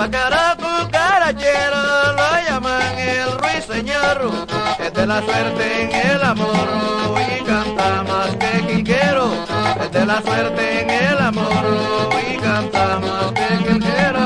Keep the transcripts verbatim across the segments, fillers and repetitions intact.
pájaro cucarachero lo llaman el ruiseñor, es de la suerte en el amor y canta más que quilquero, es de la suerte en el amor y canta más que quilquero.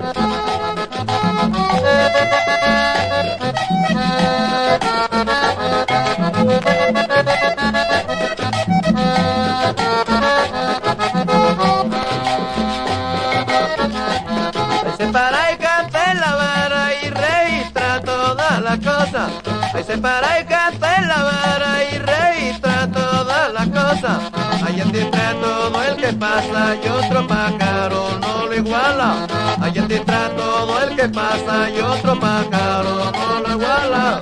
Se para y canta en la vara y registra todas las cosas. Ahí se para y canta en la vara y registra todas las cosas. Ahí entiende todo el que pasa y otro pájaro no lo iguala. Ahí entiende todo el que pasa y otro pájaro no lo iguala.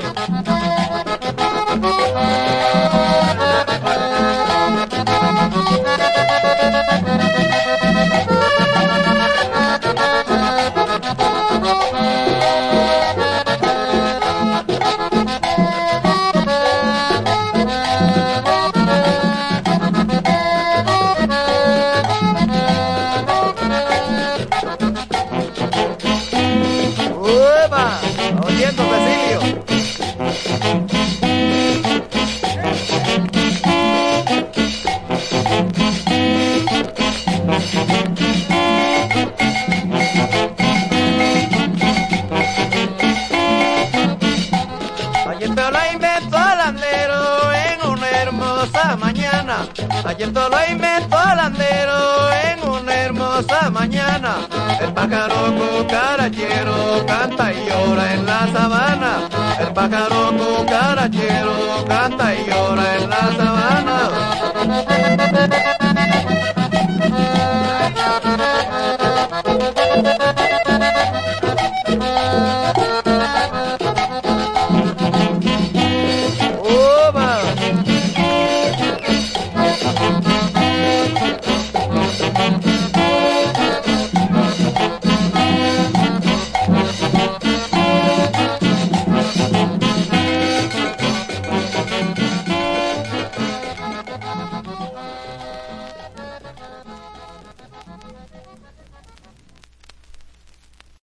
¡Uepa! Oyendo, Cecilio. Ayer te lo inventó el andero en una hermosa mañana. Ayer te lo inventó el andero en una hermosa mañana. El pájaro cucarachero canta y llora en la sabana. El pájaro cucarachero canta y llora en la sabana.